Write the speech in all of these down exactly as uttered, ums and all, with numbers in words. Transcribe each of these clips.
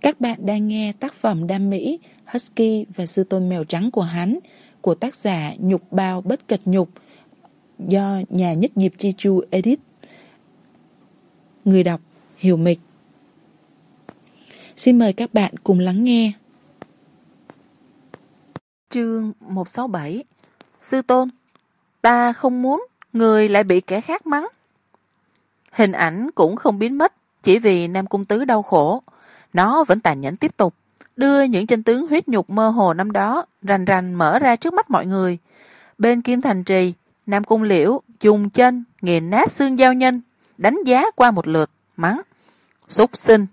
Các bạn đang nghe tác phẩm Đam Mỹ, Husky và Sư Tôn Mèo Trắng của hắn của tác giả Nhục Bao Bất Cật Nhục do nhà Nhất Diệp Chi Chu edit. Người đọc Hiểu Mịch. Xin mời các bạn cùng lắng nghe. Chương một sáu bảy. Sư Tôn, ta không muốn người lại bị kẻ khác mắng. Hình ảnh cũng không biến mất chỉ vì Nam Cung Tứ đau khổ. Nó vẫn tàn nhẫn tiếp tục, đưa những chân tướng huyết nhục mơ hồ năm đó rành rành mở ra trước mắt mọi người. Bên Kim Thành Trì, Nam Cung Liễu dùng chân nghiền nát xương giao nhân, đánh giá qua một lượt, mắng. Súc sinh!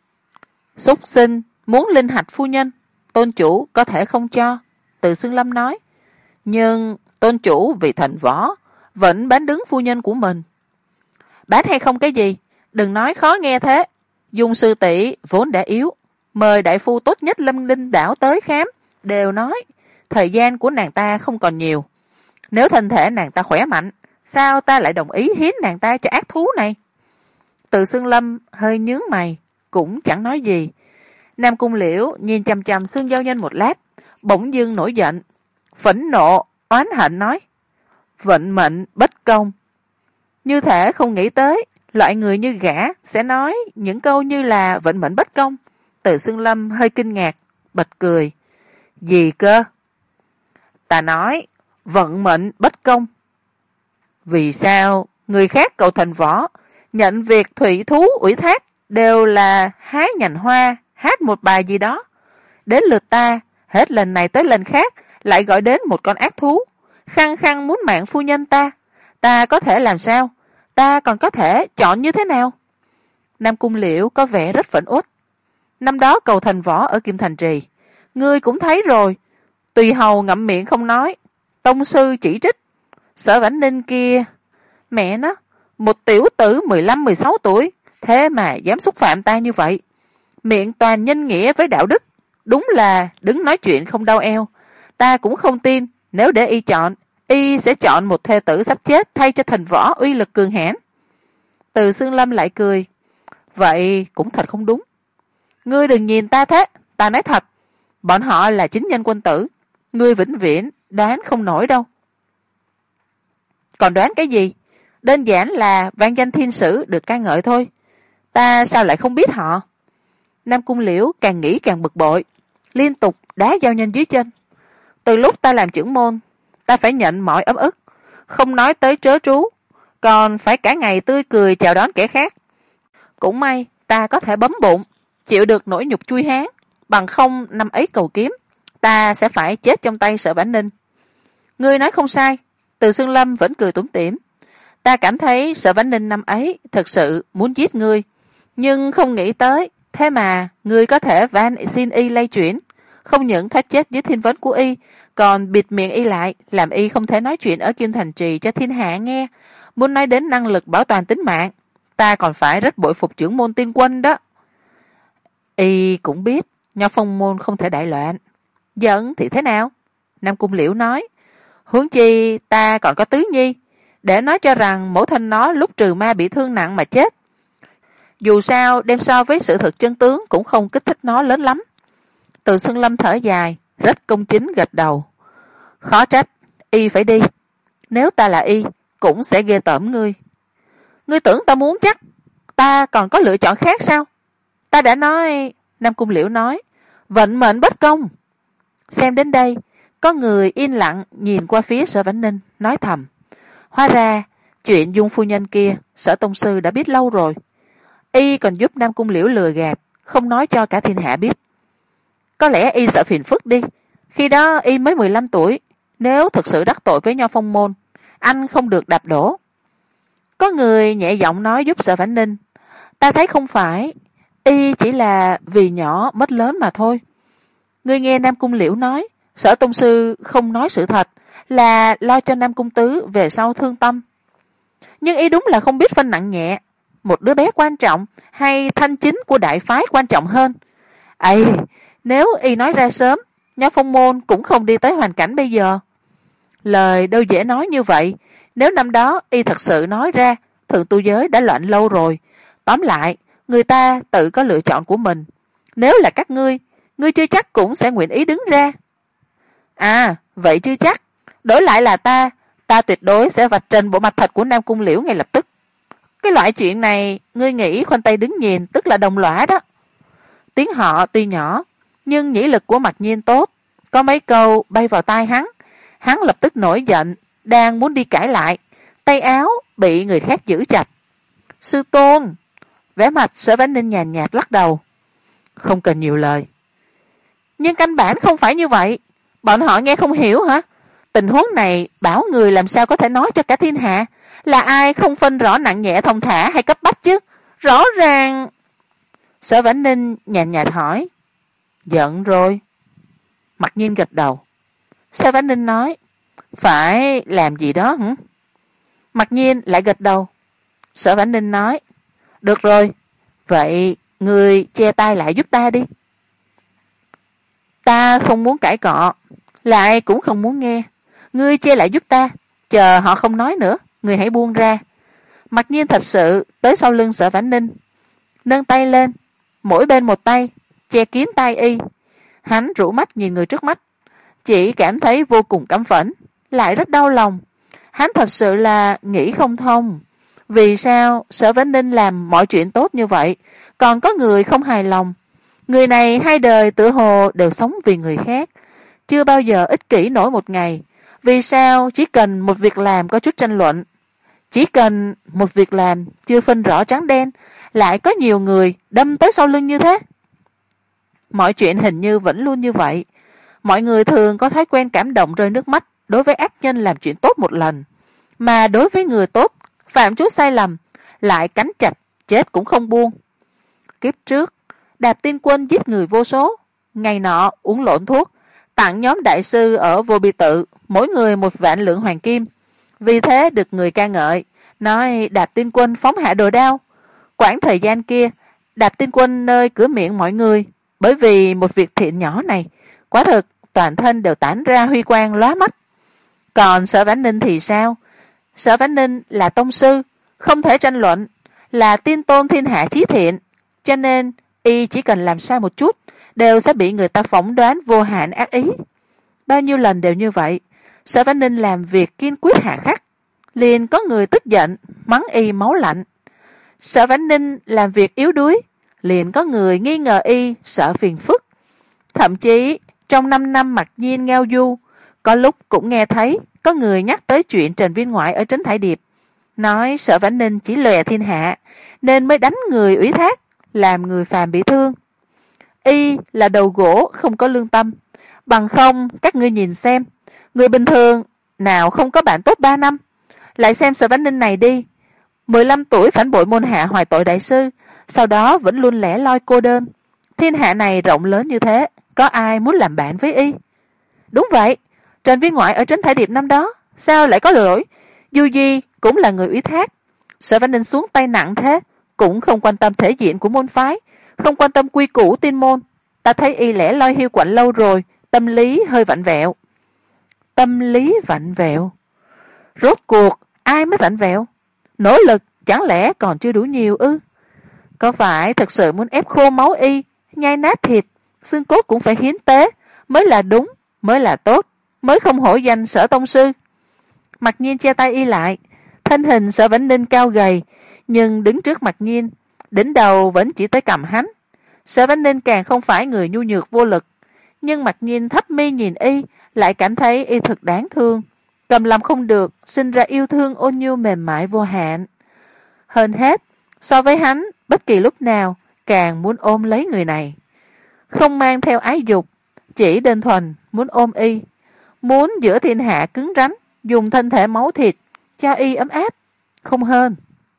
Súc sinh muốn linh hạch phu nhân, tôn chủ có thể không cho, Từ Xương Lâm nói. Nhưng tôn chủ vì thần võ, vẫn bán đứng phu nhân của mình. Bán hay không cái gì, đừng nói khó nghe thế. Dung sư tỷ vốn đã yếu, mời đại phu tốt nhất Lâm Linh đảo tới khám, đều nói thời gian của nàng ta không còn nhiều. Nếu thân thể nàng ta khỏe mạnh, sao ta lại đồng ý hiến nàng ta cho ác thú này? Từ Xương Lâm hơi nhướng mày, cũng chẳng nói gì. Nam Cung Liễu nhìn chằm chằm xương giao nhân một lát, bỗng dưng nổi giận, phẫn nộ, oán hận nói. Vận mệnh bất công. Như thể không nghĩ tới loại người như gã sẽ nói những câu như là vận mệnh bất công. Từ Xương Lâm hơi kinh ngạc, bật cười. Gì cơ? Ta nói vận mệnh bất công. Vì sao người khác cầu thành võ nhận việc thủy thú ủy thác đều là hái nhành hoa, hát một bài gì đó. Đến lượt ta, hết lần này tới lần khác lại gọi đến một con ác thú, khăng khăng muốn mạng phu nhân ta. Ta có thể làm sao? Ta còn có thể chọn như thế nào? Nam Cung Liễu có vẻ rất phẫn uất. Năm đó cầu thành võ ở Kim Thành Trì, ngươi cũng thấy rồi. Tùy hầu ngậm miệng không nói, tông sư chỉ trích. Sở Vãnh Ninh kia, mẹ nó, một tiểu tử mười lăm mười sáu tuổi, thế mà dám xúc phạm ta như vậy. Miệng toàn nhân nghĩa với đạo đức, đúng là đứng nói chuyện không đau eo. Ta cũng không tin, nếu để y chọn, y sẽ chọn một thê tử sắp chết thay cho thành võ uy lực cường hãn. Từ Xương Lâm lại cười. Vậy cũng thật không đúng. Ngươi đừng nhìn ta thế, ta nói thật. Bọn họ là chính nhân quân tử, ngươi vĩnh viễn đoán không nổi đâu. Còn đoán cái gì? Đơn giản là vang danh thiên sử được ca ngợi thôi. Ta sao lại không biết họ? Nam Cung Liễu càng nghĩ càng bực bội, liên tục đá giao nhân dưới chân. Từ lúc ta làm trưởng môn, ta phải nhận mọi ấm ức, không nói tới trớ trú, còn phải cả ngày tươi cười chào đón kẻ khác. Cũng may ta có thể bấm bụng, chịu được nỗi nhục chui hán, bằng không năm ấy cầu kiếm, ta sẽ phải chết trong tay Sở Vãnh Ninh. Ngươi nói không sai. Từ Xương Lâm vẫn cười tủm tỉm. Ta cảm thấy Sở Vãnh Ninh năm ấy thực sự muốn giết ngươi, nhưng không nghĩ tới, thế mà ngươi có thể van xin y lay chuyển, không những thoát chết dưới thiên vấn của y, còn bịt miệng y lại, làm y không thể nói chuyện ở Kim Thành Trì cho thiên hạ nghe. Muốn nói đến năng lực bảo toàn tính mạng, ta còn phải rất bội phục trưởng môn Tiên Quân đó. Y cũng biết Nho Phong môn không thể đại loạn. Giận thì thế nào? Nam Cung Liễu nói. Huống chi ta còn có Tứ Nhi, để nói cho rằng mẫu thân nó lúc trừ ma bị thương nặng mà chết. Dù sao đem so với sự thực chân tướng cũng không kích thích nó lớn lắm. Từ Xương Lâm thở dài, rất công chính gật đầu. Khó trách y phải đi, nếu ta là y cũng sẽ ghê tởm ngươi. Ngươi tưởng ta muốn chắc? Ta còn có lựa chọn khác sao? Ta đã nói. Nam Cung Liễu nói, vận mệnh bất công. Xem đến đây, có người yên lặng nhìn qua phía Sở Vãnh Ninh, nói thầm. Hóa ra chuyện Dung phu nhân kia Sở tông sư đã biết lâu rồi. Y còn giúp Nam Cung Liễu lừa gạt, không nói cho cả thiên hạ biết. Có lẽ y sợ phiền phức đi. Khi đó y mới mười lăm tuổi, nếu thực sự đắc tội với Nho Phong môn, anh không được đạp đổ. Có người nhẹ giọng nói giúp Sở Vãnh Ninh. Ta thấy không phải, y chỉ là vì nhỏ mất lớn mà thôi. Ngươi nghe Nam Cung Liễu nói, Sở tông sư không nói sự thật, là lo cho Nam Cung Tứ về sau thương tâm. Nhưng y đúng là không biết phân nặng nhẹ, một đứa bé quan trọng hay thanh chính của đại phái quan trọng hơn. Ây, nếu y nói ra sớm, Nho Phong môn cũng không đi tới hoàn cảnh bây giờ. Lời đâu dễ nói như vậy, nếu năm đó y thật sự nói ra, thượng tu giới đã loạn lâu rồi. Tóm lại, người ta tự có lựa chọn của mình. Nếu là các ngươi, ngươi chưa chắc cũng sẽ nguyện ý đứng ra. À, vậy chưa chắc. Đổi lại là ta, ta tuyệt đối sẽ vạch trần bộ mặt thật của Nam Cung Liễu ngay lập tức. Cái loại chuyện này, ngươi nghĩ khoanh tay đứng nhìn tức là đồng lõa đó. Tiếng họ tuy nhỏ, nhưng nhĩ lực của Mặc Nhiên tốt. Có mấy câu bay vào tai hắn, hắn lập tức nổi giận, đang muốn đi cãi lại, tay áo bị người khác giữ chặt. Sư tôn! Vẻ mặt Sở Vãn Ninh nhàn nhạt lắc đầu. Không cần nhiều lời. Nhưng căn bản không phải như vậy. Bọn họ nghe không hiểu hả? Tình huống này bảo người làm sao có thể nói cho cả thiên hạ? Là ai không phân rõ nặng nhẹ thông thả hay cấp bách chứ? Rõ ràng... Sở Vãn Ninh nhàn nhạt hỏi. Giận rồi. Mặc Nhiên gật đầu. Sở Vãn Ninh nói. Phải làm gì đó hả? Mặc Nhiên lại gật đầu. Sở Vãn Ninh nói. Được rồi. Vậy người che tay lại giúp ta đi. Ta không muốn cãi cọ, lại cũng không muốn nghe. Ngươi che lại giúp ta, chờ họ không nói nữa, ngươi hãy buông ra. Mặc Nhiên thật sự tới sau lưng Sở Vãn Ninh, nâng tay lên, mỗi bên một tay, che kín tay y. Hắn rũ mắt nhìn người trước mắt, chỉ cảm thấy vô cùng căm phẫn, lại rất đau lòng. Hắn thật sự là nghĩ không thông. Vì sao Sở Vãn Ninh làm mọi chuyện tốt như vậy, còn có người không hài lòng? Người này hai đời tự hồ đều sống vì người khác, chưa bao giờ ích kỷ nổi một ngày. Vì sao chỉ cần một việc làm có chút tranh luận, chỉ cần một việc làm chưa phân rõ trắng đen, lại có nhiều người đâm tới sau lưng như thế? Mọi chuyện hình như vẫn luôn như vậy. Mọi người thường có thói quen cảm động rơi nước mắt đối với ác nhân làm chuyện tốt một lần, mà đối với người tốt phạm chút sai lầm lại cắn chặt chết cũng không buông. Kiếp trước Đạp Tiên Quân giết người vô số, ngày nọ uống lộn thuốc, tặng nhóm đại sư ở Vô Bi Tự mỗi người một vạn lượng hoàng kim. Vì thế được người ca ngợi, nói Đạp Tiên Quân phóng hạ đồ đao. Quãng thời gian kia, Đạp Tiên Quân nơi cửa miệng mọi người, bởi vì một việc thiện nhỏ này, quả thực toàn thân đều tản ra huy quang lóa mắt. Còn Sở Vãn Ninh thì sao? Sở Vãn Ninh là tông sư, không thể tranh luận, là tiên tôn thiên hạ chí thiện, cho nên y chỉ cần làm sai một chút đều sẽ bị người ta phỏng đoán vô hạn ác ý. Bao nhiêu lần đều như vậy. Sở Vãn Ninh làm việc kiên quyết hà khắc, liền có người tức giận mắng y máu lạnh. Sở Vãn Ninh làm việc yếu đuối, liền có người nghi ngờ y sợ phiền phức. Thậm chí trong năm năm Mặc Nhiên ngao du, có lúc cũng nghe thấy có người nhắc tới chuyện Trần Viên Ngoại ở Trấn Thải Điệp, nói Sở Vãn Ninh chỉ lòe thiên hạ nên mới đánh người ủy thác, làm người phàm bị thương. Y là đầu gỗ không có lương tâm, bằng không các ngươi nhìn xem, người bình thường nào không có bạn tốt ba năm. Lại xem Sở Vãn Ninh này đi, mười lăm tuổi phản bội môn hạ hoài tội đại sư, sau đó vẫn luôn lẻ loi cô đơn. Thiên hạ này rộng lớn như thế, có ai muốn làm bạn với y? Đúng vậy, Trần Viên Ngoại ở Trấn Thải Điệp năm đó sao lại có lỗi? Dù gì cũng là người ủy thác. Sở Vãn Ninh xuống tay nặng thế, cũng không quan tâm thể diện của môn phái, không quan tâm quy củ tiên môn. Ta thấy y lẻ loi hiu quạnh lâu rồi, tâm lý hơi vặn vẹo. Tâm lý vặn vẹo? Rốt cuộc ai mới vặn vẹo? Nỗ lực chẳng lẽ còn chưa đủ nhiều ư? Có phải thật sự muốn ép khô máu y, nhai nát thịt, xương cốt cũng phải hiến tế mới là đúng, mới là tốt, mới không hổ danh Sở tông sư? Mặc Nhiên che tay y lại, thân hình Sở Vãn Ninh cao gầy, nhưng đứng trước Mặc Nhiên, đỉnh đầu vẫn chỉ tới cằm hắn. Sở Vãn Ninh càng không phải người nhu nhược vô lực, nhưng Mặc Nhiên thấp mi nhìn y, lại cảm thấy y thật đáng thương, cầm lòng không được, sinh ra yêu thương ôn nhu mềm mại vô hạn. Hơn hết, so với hắn, bất kỳ lúc nào càng muốn ôm lấy người này, không mang theo ái dục, chỉ đơn thuần muốn ôm y, muốn giữa thiên hạ cứng rắn, dùng thân thể máu thịt cho y ấm áp, không hơn.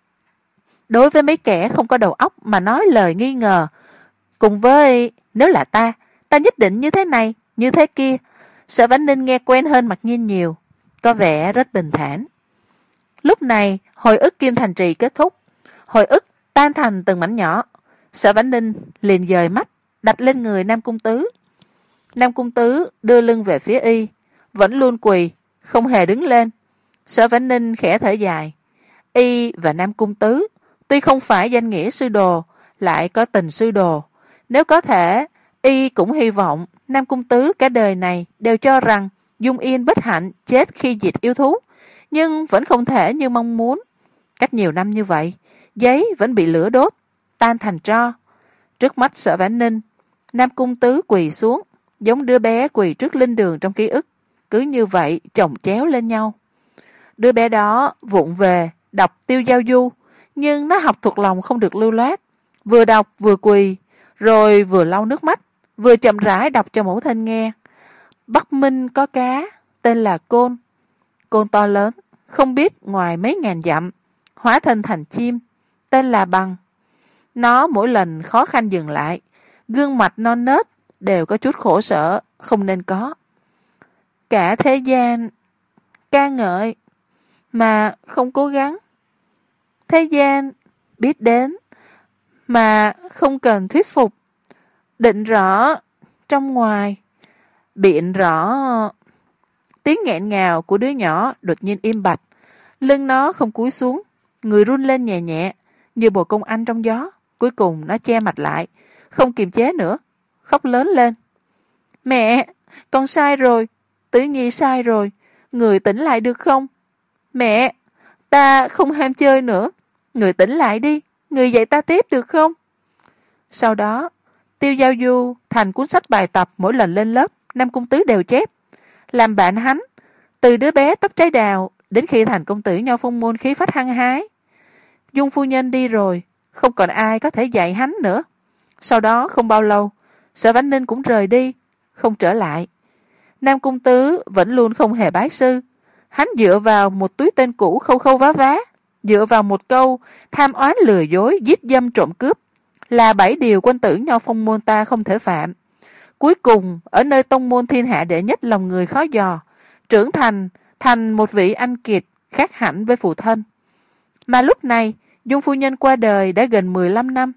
Đối với mấy kẻ không có đầu óc mà nói lời nghi ngờ, cùng với nếu là ta, ta nhất định như thế này, như thế kia, Sở Vãn Ninh nghe quen hơn Mặc Nhiên nhiều, có vẻ rất bình thản. Lúc này, hồi ức Kim Thành Trì kết thúc, hồi ức tan thành từng mảnh nhỏ. Sở Vãn Ninh liền dời mắt đặt lên người Nam Cung Tứ. Nam Cung Tứ đưa lưng về phía y, vẫn luôn quỳ, không hề đứng lên. Sở Vãn Ninh khẽ thở dài. Y và Nam Cung Tứ tuy không phải danh nghĩa sư đồ, lại có tình sư đồ, Nếu có thể, y cũng hy vọng Nam Cung Tứ cả đời này đều cho rằng Dung Yên bất hạnh chết khi diệt yêu thú, nhưng vẫn không thể như mong muốn. Cách nhiều năm như vậy, giấy vẫn bị lửa đốt, tan thành tro. Trước mắt Sở Vãn Ninh, Nam Cung Tứ quỳ xuống, giống đứa bé quỳ trước linh đường trong ký ức, cứ như vậy chồng chéo lên nhau. Đứa bé đó vụng về đọc Tiêu Giao Du, nhưng nó học thuộc lòng không được lưu loát, vừa đọc vừa quỳ, rồi vừa lau nước mắt, vừa chậm rãi đọc cho mẫu thân nghe. Bắc Minh có cá, tên là Côn. Côn to lớn, không biết ngoài mấy ngàn dặm, hóa thân thành chim, tên là Bằng. Nó mỗi lần khó khăn dừng lại, gương mặt non nớt đều có chút khổ sở, không nên có. Cả thế gian ca ngợi, mà không cố gắng. Thế gian biết đến, mà không cần thuyết phục. Định rõ trong ngoài, biện rõ. Tiếng nghẹn ngào của đứa nhỏ đột nhiên im bặt. Lưng nó không cúi xuống, người run lên nhẹ nhẹ, như bồ công anh trong gió. Cuối cùng nó che mặt lại, không kiềm chế nữa, khóc lớn lên. Mẹ, con sai rồi, Tứ Nhi sai rồi, người tỉnh lại được không? Mẹ, ta không ham chơi nữa, người tỉnh lại đi, người dạy ta tiếp được không? Sau đó, Tiêu Giao Du thành cuốn sách bài tập mỗi lần lên lớp, Nam Cung Tứ đều chép. Làm bạn hắn, từ đứa bé tóc trái đào đến khi thành công tử Nho Phong Môn khí phách hăng hái. Dung phu nhân đi rồi, không còn ai có thể dạy hắn nữa. Sau đó không bao lâu, Sở Vãn Ninh cũng rời đi, không trở lại. Nam Cung Tứ vẫn luôn không hề bái sư. Hắn dựa vào một túi tên cũ khâu khâu vá vá, dựa vào một câu tham oán lừa dối, giết dâm trộm cướp, là bảy điều quân tử Nho Phong Môn ta không thể phạm. Cuối cùng, ở nơi tông môn thiên hạ đệ nhất lòng người khó dò, trưởng thành thành một vị anh kiệt khác hẳn với phụ thân. Mà lúc này, Dung phu nhân qua đời đã gần mười lăm năm.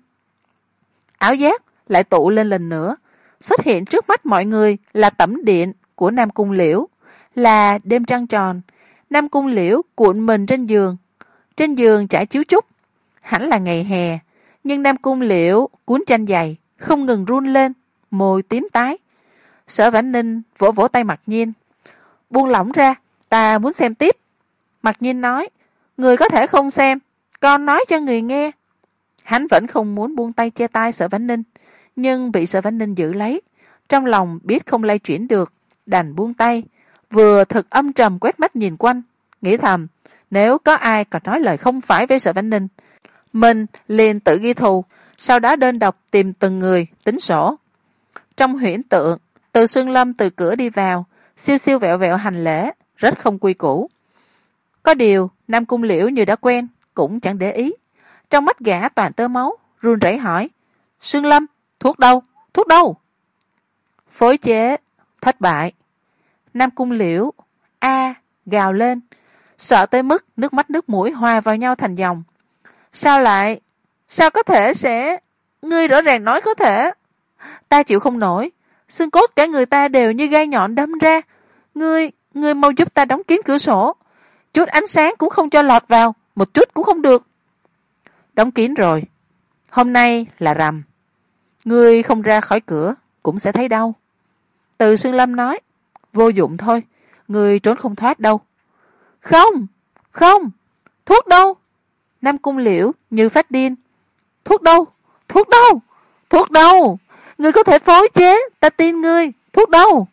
Áo giáp lại tụ lên lần nữa, xuất hiện trước mắt mọi người là tẩm điện của Nam Cung Liễu, là đêm trăng tròn. Nam Cung Liễu cuộn mình trên giường, trên giường trải chiếu trúc. Hẳn là ngày hè, nhưng Nam Cung Liễu cuốn chanh dày, không ngừng run lên, môi tím tái. Sở Vãn Ninh vỗ vỗ tay Mặc Nhiên. Buông lỏng ra, ta muốn xem tiếp. Mặc Nhiên nói, người có thể không xem, con nói cho người nghe. Hắn vẫn không muốn buông tay che tay Sở Vãn Ninh, nhưng bị Sở Vãn Ninh giữ lấy. Trong lòng biết không lay chuyển được, đành buông tay, vừa thực âm trầm quét mắt nhìn quanh, nghĩ thầm, nếu có ai còn nói lời không phải với Sở Vãn Ninh, mình liền tự ghi thù, sau đó đơn độc tìm từng người tính sổ. Trong huyễn tượng, Từ Xuân Lâm từ cửa đi vào, siêu siêu vẹo vẹo hành lễ, rất không quy củ. Có điều, Nam Cung Liễu như đã quen, cũng chẳng để ý. Trong mắt gã toàn tơ máu, run rẩy hỏi, Xuân Lâm, thuốc đâu, thuốc đâu? Phối chế, thất bại. Nam Cung Liễu, a gào lên, sợ tới mức nước mắt nước mũi hòa vào nhau thành dòng. Sao lại, sao có thể sẽ, ngươi rõ ràng nói có thể. Ta chịu không nổi, xương cốt cả người ta đều như gai nhọn đâm ra. Ngươi, ngươi mau giúp ta đóng kín cửa sổ. Chút ánh sáng cũng không cho lọt vào, một chút cũng không được. Đóng kín rồi. Hôm nay là rằm. Ngươi không ra khỏi cửa, cũng sẽ thấy đau. Từ Xuân Lâm nói, vô dụng thôi, ngươi trốn không thoát đâu. Không, không, thuốc đâu? Nam Cung Liễu như phát điên. Thuốc đâu? Thuốc đâu? Thuốc đâu? Ngươi có thể phối chế, ta tin ngươi. Thuốc đâu?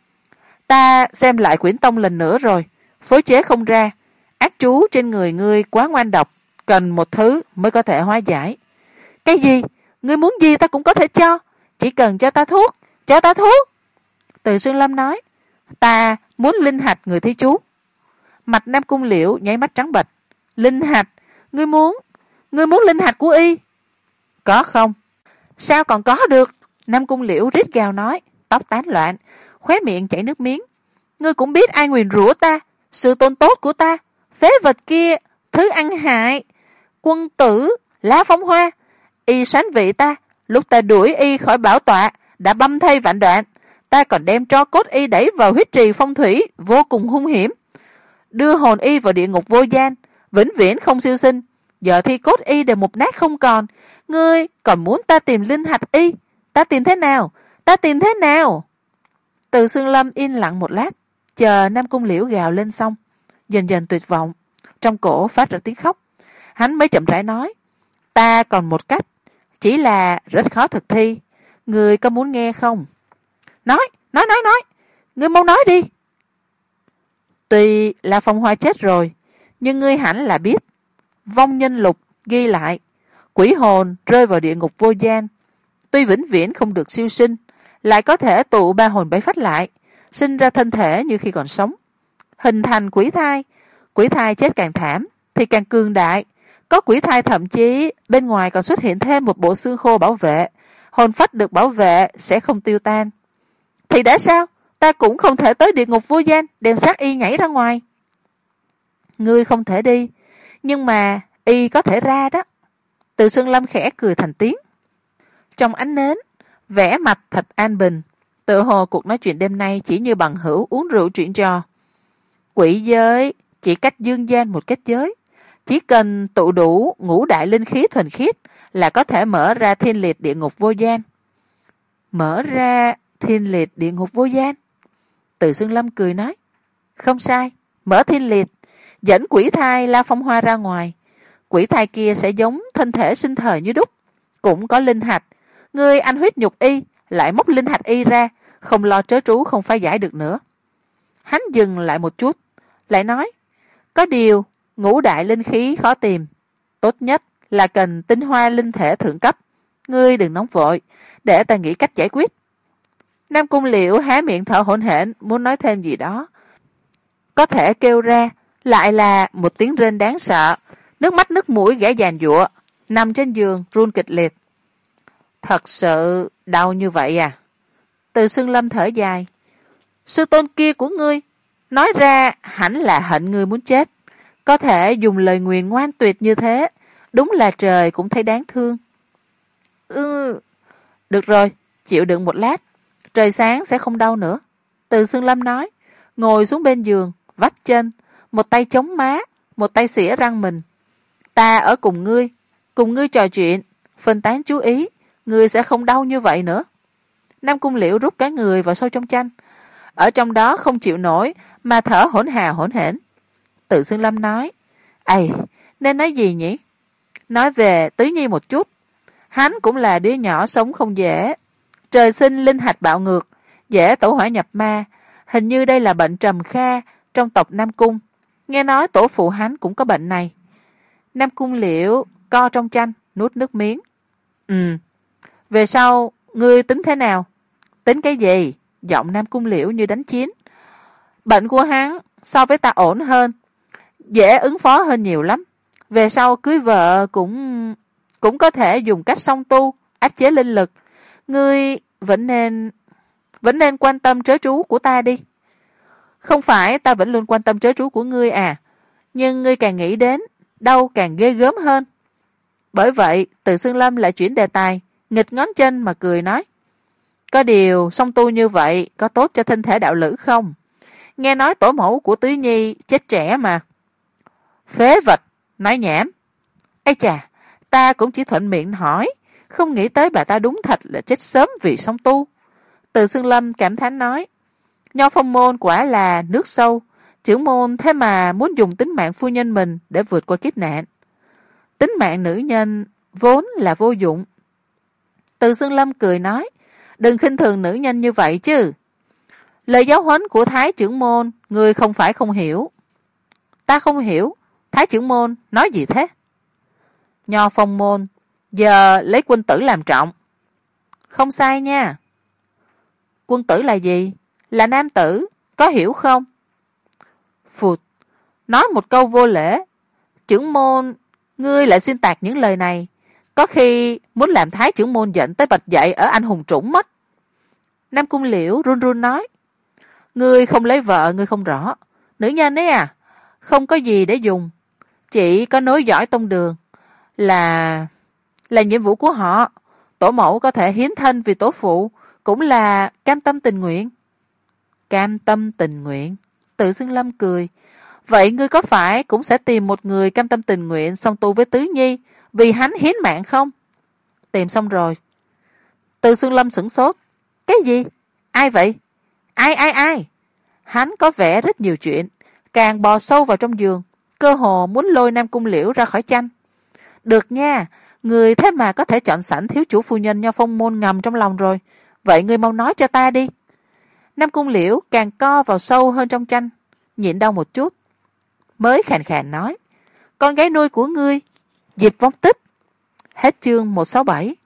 Ta xem lại quyển tông lần nữa rồi, phối chế không ra. Ác chú trên người ngươi quá ngoan độc, cần một thứ mới có thể hóa giải. Cái gì? Ngươi muốn gì ta cũng có thể cho, chỉ cần cho ta thuốc, cho ta thuốc. Từ Xuân Lâm nói, ta muốn linh hạch người thi chú. Mặt Nam Cung Liễu nháy mắt trắng bệch. Linh hạch? Ngươi muốn, ngươi muốn linh hạch của y? Có không? Sao còn có được? Nam Cung Liễu rít gào nói, tóc tán loạn, khóe miệng chảy nước miếng. Ngươi cũng biết ai nguyền rủa ta, sự tôn tốt của ta, phế vật kia, thứ ăn hại, quân tử, lá phong hoa, y sánh vị ta, lúc ta đuổi y khỏi bảo tọa, đã băm thây vạn đoạn, ta còn đem tro cốt y đẩy vào huyết trì phong thủy, vô cùng hung hiểm, đưa hồn y vào địa ngục vô gian, vĩnh viễn không siêu sinh, giờ thi cốt y đều mục nát không còn, ngươi còn muốn ta tìm linh hạch y, Ta tìm thế nào? Ta tìm thế nào? Từ Xương Lâm yên lặng một lát, chờ Nam Cung Liễu gào lên xong, dần dần tuyệt vọng, trong cổ phát ra tiếng khóc. Hắn mới chậm rãi nói, ta còn một cách, chỉ là rất khó thực thi. Ngươi có muốn nghe không? Nói, nói, nói, nói. Ngươi mau nói đi. Tuy là Phong Hoa chết rồi, nhưng ngươi hẳn là biết. Vong Nhân Lục ghi lại, quỷ hồn rơi vào địa ngục vô gian. Tuy vĩnh viễn không được siêu sinh, lại có thể tụ ba hồn bảy phách lại, sinh ra thân thể như khi còn sống. Hình thành quỷ thai. Quỷ thai chết càng thảm, thì càng cường đại. Có quỷ thai thậm chí bên ngoài còn xuất hiện thêm một bộ xương khô bảo vệ. Hồn phách được bảo vệ sẽ không tiêu tan. Thì đã sao? Ta cũng không thể tới địa ngục vô gian đem xác y nhảy ra ngoài. Ngươi không thể đi, nhưng mà y có thể ra đó. Từ Xương Lâm khẽ cười thành tiếng. Trong ánh nến, vẻ mặt thật an bình, tựa hồ cuộc nói chuyện đêm nay chỉ như bằng hữu uống rượu chuyện trò. Quỷ giới chỉ cách dương gian một kết giới, chỉ cần tụ đủ ngũ đại linh khí thuần khiết là có thể mở ra thiên liệt địa ngục vô gian. Mở ra thiên liệt địa ngục vô gian? Từ Xương Lâm cười nói, không sai, mở thiên liệt, dẫn quỷ thai La Phong Hoa ra ngoài. Quỷ thai kia sẽ giống thân thể sinh thời như đúc, cũng có linh hạch. Ngươi ăn huyết nhục y, lại móc linh hạch y ra, không lo trớ trú không phá giải được nữa. Hắn dừng lại một chút, lại nói, có điều ngũ đại linh khí khó tìm, tốt nhất là cần tinh hoa linh thể thượng cấp. Ngươi đừng nóng vội, để ta nghĩ cách giải quyết. Nam Cung Liễu há miệng thở hổn hển, muốn nói thêm gì đó, có thể kêu ra lại là một tiếng rên đáng sợ. Nước mắt nước mũi gã giàn giụa, nằm trên giường run kịch liệt. Thật sự đau như vậy à? Từ Xương Lâm thở dài. Sư tôn kia của ngươi nói ra hẳn là hận ngươi muốn chết, có thể dùng lời nguyền ngoan tuyệt như thế, đúng là trời cũng thấy đáng thương. Ừ, được rồi, chịu đựng một lát, trời sáng sẽ không đau nữa. Từ Xương Lâm nói, ngồi xuống bên giường, vắt chân, một tay chống má, một tay xỉa răng mình. Ta ở cùng ngươi, cùng ngươi trò chuyện, phân tán chú ý, ngươi sẽ không đau như vậy nữa. Nam Cung Liễu rút cái người vào sâu trong chanh, ở trong đó không chịu nổi mà thở hổn hà hổn hển. Từ Xương Lâm nói, ầy, nên nói gì nhỉ? Nói về Tứ Nhi một chút. Hắn cũng là đứa nhỏ sống không dễ, trời sinh linh hạch bạo ngược, dễ tẩu hỏa nhập ma. Hình như đây là bệnh trầm kha trong tộc Nam Cung, nghe nói tổ phụ hắn cũng có bệnh này. Nam Cung Liễu co trong chanh, nuốt nước miếng. Ừ, về sau ngươi tính thế nào? Tính cái gì? Giọng Nam Cung Liễu như đánh chiến. Bệnh của hắn so với ta ổn hơn, dễ ứng phó hơn nhiều lắm. Về sau cưới vợ cũng cũng có thể dùng cách song tu, áp chế linh lực. Ngươi vẫn nên vẫn nên quan tâm trớ trú của ta đi. Không phải ta vẫn luôn quan tâm trớ trú của ngươi à, nhưng ngươi càng nghĩ đến đau càng ghê gớm hơn. Bởi vậy Từ Xương Lâm lại chuyển đề tài, nghịch ngón chân mà cười nói, có điều song tu như vậy có tốt cho thân thể đạo lữ không? Nghe nói tổ mẫu của Tứ Nhi chết trẻ mà. Phế vật, nói nhảm. Ây chà, ta cũng chỉ thuận miệng hỏi, không nghĩ tới bà ta đúng thật là chết sớm vì song tu. Từ Xương Lâm cảm thán nói, Nho Phong môn quả là nước sâu, trưởng môn thế mà muốn dùng tính mạng phu nhân mình để vượt qua kiếp nạn. Tính mạng nữ nhân vốn là vô dụng. Từ Xương Lâm cười nói, đừng khinh thường nữ nhân như vậy chứ. Lời giáo huấn của Thái trưởng môn, ngươi không phải không hiểu. Ta không hiểu, Thái trưởng môn nói gì thế? Nho Phong môn, giờ lấy quân tử làm trọng. Không sai nha. Quân tử là gì? Là nam tử, có hiểu không? Phụt, nói một câu vô lễ. Trưởng môn, ngươi lại xuyên tạc những lời này, có khi muốn làm Thái trưởng môn giận tới bật dậy ở anh hùng trũng mất. Nam Cung Liễu run run nói, ngươi không lấy vợ ngươi không rõ, nữ nhân ấy à, không có gì để dùng, chỉ có nối dõi tông đường, là là nhiệm vụ của họ. Tổ mẫu có thể hiến thân vì tổ phụ, cũng là cam tâm tình nguyện. Cam tâm tình nguyện? Từ Xương Lâm cười, vậy ngươi có phải cũng sẽ tìm một người cam tâm tình nguyện song tu với Tứ Nhi vì hắn hiến mạng không? Tìm xong rồi. Từ Xương Lâm sửng sốt. Cái gì? Ai vậy? Ai ai ai? Hắn có vẻ rất nhiều chuyện, càng bò sâu vào trong giường, cơ hồ muốn lôi Nam Cung Liễu ra khỏi chăn. Được nha, người thế mà có thể chọn sẵn thiếu chủ phu nhân Nho Phong Môn ngầm trong lòng rồi. Vậy ngươi mau nói cho ta đi. Nam Cung Liễu càng co vào sâu hơn trong chăn, nhịn đau một chút, mới khàn khàn nói. Con gái nuôi của ngươi, Diệp Vong Tích. Hết chương một trăm sáu mươi bảy.